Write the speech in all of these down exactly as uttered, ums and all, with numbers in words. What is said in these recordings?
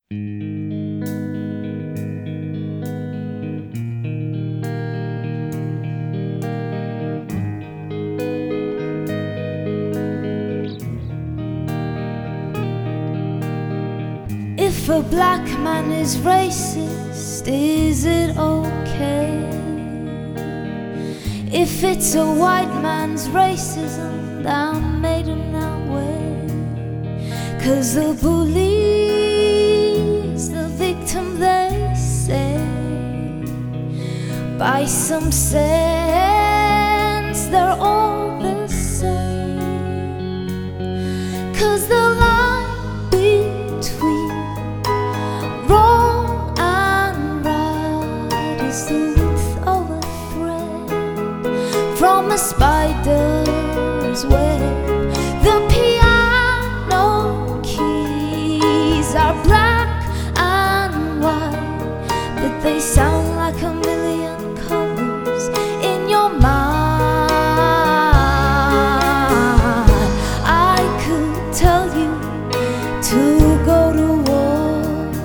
If a black man is racist, is it okay? If it's a white man's racism that made him that way? 'Cause the bully's the victim, they say. By some sense they're all the same. 'Cause the line between wrong and right is the width of a thread from a spider's web. The piano keys are black and white, but they sound like a million colors in your mind. I could tell you to go to war,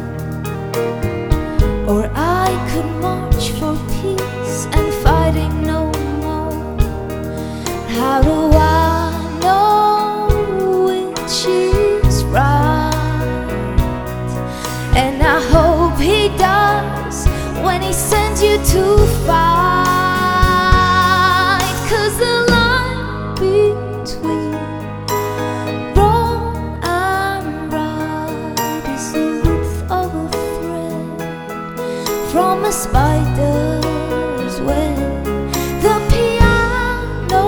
or I could march for peace and fighting no more. How do I know which is right? And I hope he does when he sends you to fight. 'Cause the line between wrong and right is the width of a thread from a spider's web. The piano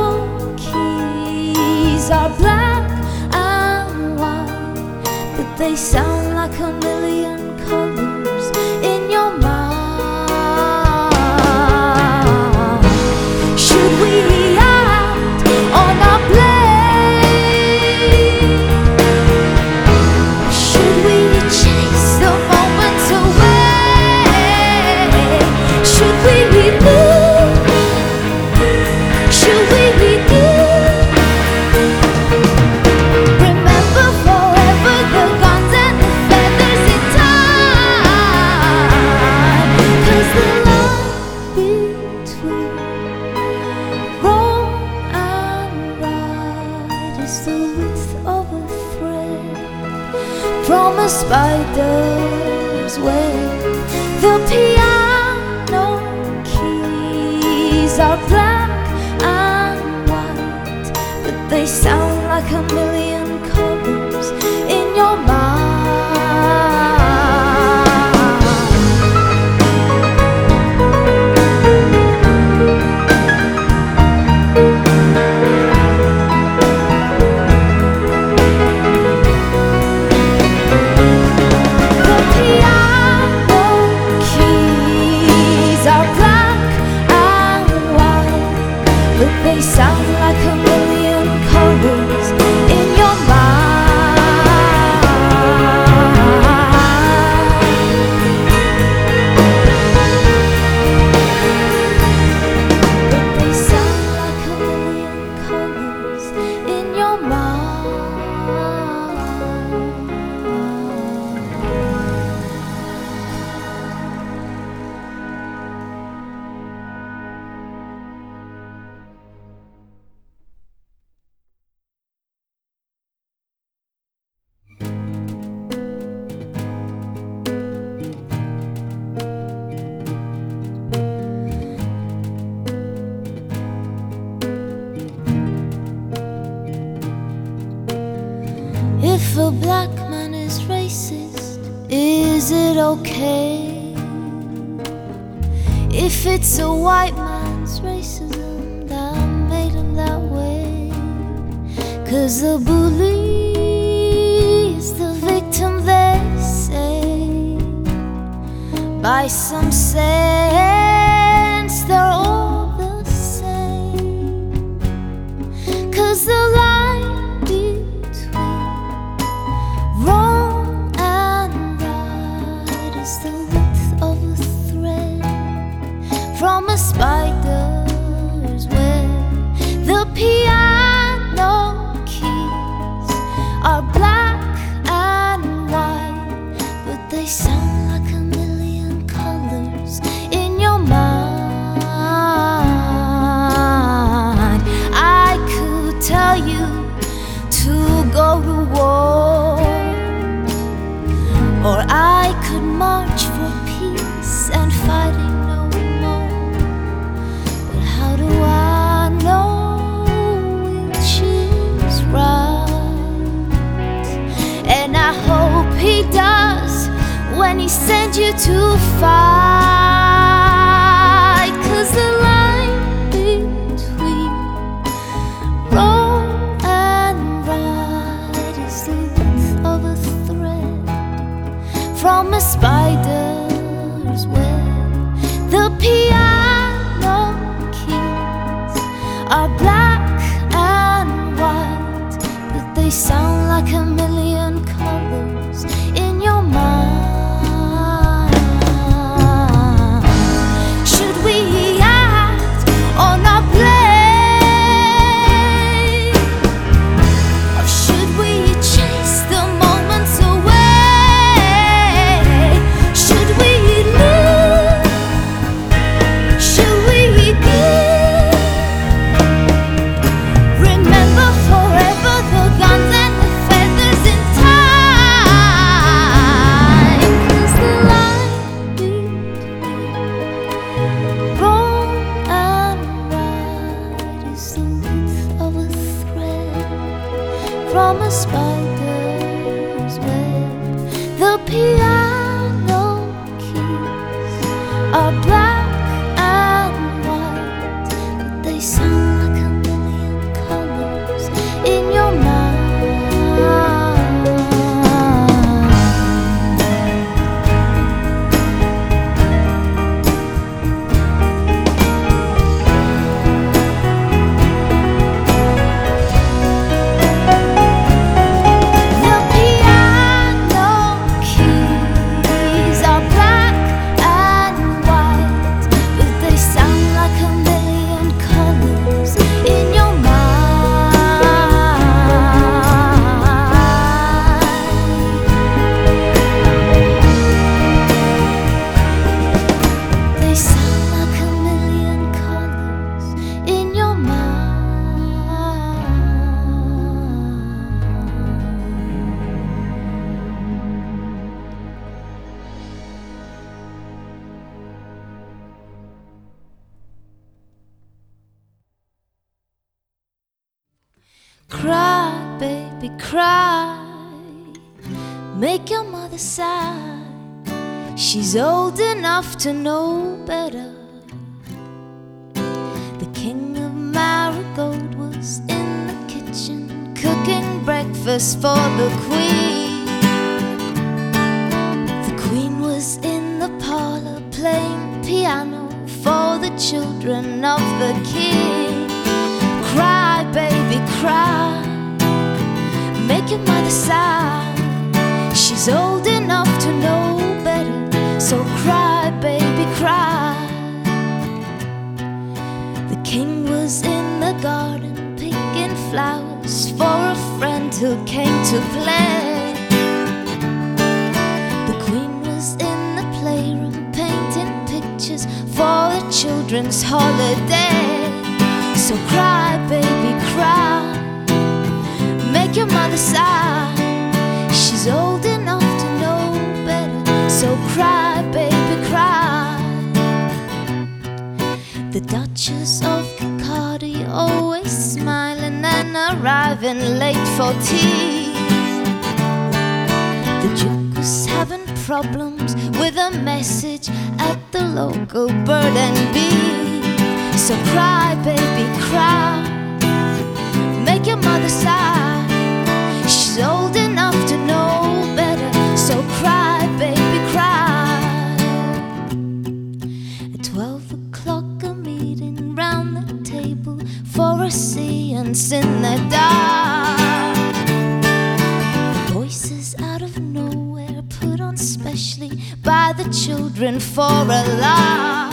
keys are black and white, but they sound like a million colors in your mind. Should we act on our blame? Should we chase the moments away? Should we remove? Should we renew? Remember forever the guns and the feathers in time. 'Cause the line between wrong and right is the width of a thread from a spider's web. The piano keys are black and white, but they sound like a million colors in your mind. The piano keys are black and white, but they sound like a million colors in your mind. But they sound like a million colors in your mind. If a black man is racist, is it okay? If it's a white man's racism that made him that way? 'Cause the bully is the victim, they say. By some sense they're all the same. 'Cause the line between wrong and right is the width of a thread from a spider's web. The piano keys are black and white, but they need you to fight, 'cause the line between wrong and right is the width of a thread from a spider's web. The piano keys are black and white, but they sound like a million colors in your mind. Should we act or not play? Or should we chase the moments away? Should we live? Should we give? Remember forever the guns and the feathers in time, 'cause the line between wrong and right is the width of a thread from a spider's web. The piano keys are black and white, but they sound like a million colors in your mind. The piano keys are black and white, but they sound like a million colors in your mind. They sound like a million colors in your mind. Cry, baby, cry. Make your mother sigh. She's old enough to know better. The king of Marigold was in the kitchen cooking breakfast for the queen. The queen was in the parlor playing piano for the children of the king. Cry, baby, cry. Make your mother sigh. She's old enough to know better, so cry, baby, cry. The king was in the garden picking flowers for a friend who came to play. The queen was in the playroom painting pictures for the children's holiday. So cry, baby, cry. Make your mother sigh. She's old enough to know better, so cry, baby, cry. The Duchess of Picardy always smiling and arriving late for tea. The Duke was having problems with a message at the local bird and bee. So cry, baby, cry. Make your mother sigh. She's old enough to know better, so cry, baby, cry. At twelve o'clock a meeting round the table for a seance in the dark. Voices out of nowhere put on specially by the children for a laugh.